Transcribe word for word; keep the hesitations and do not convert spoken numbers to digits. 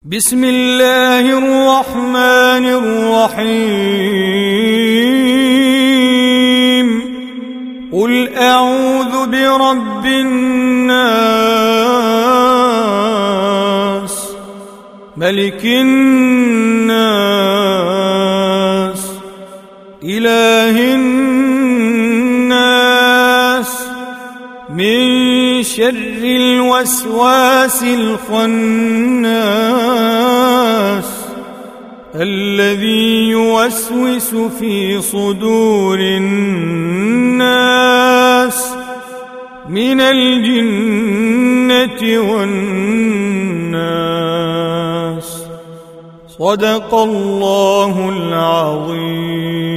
بسم الله الرحمن الرحيم قل أعوذ برب الناس ملك الناس إله الناس من شر الوسواس الخناس الذي يوسوس في صدور الناس من الجنة والناس. صدق الله العظيم.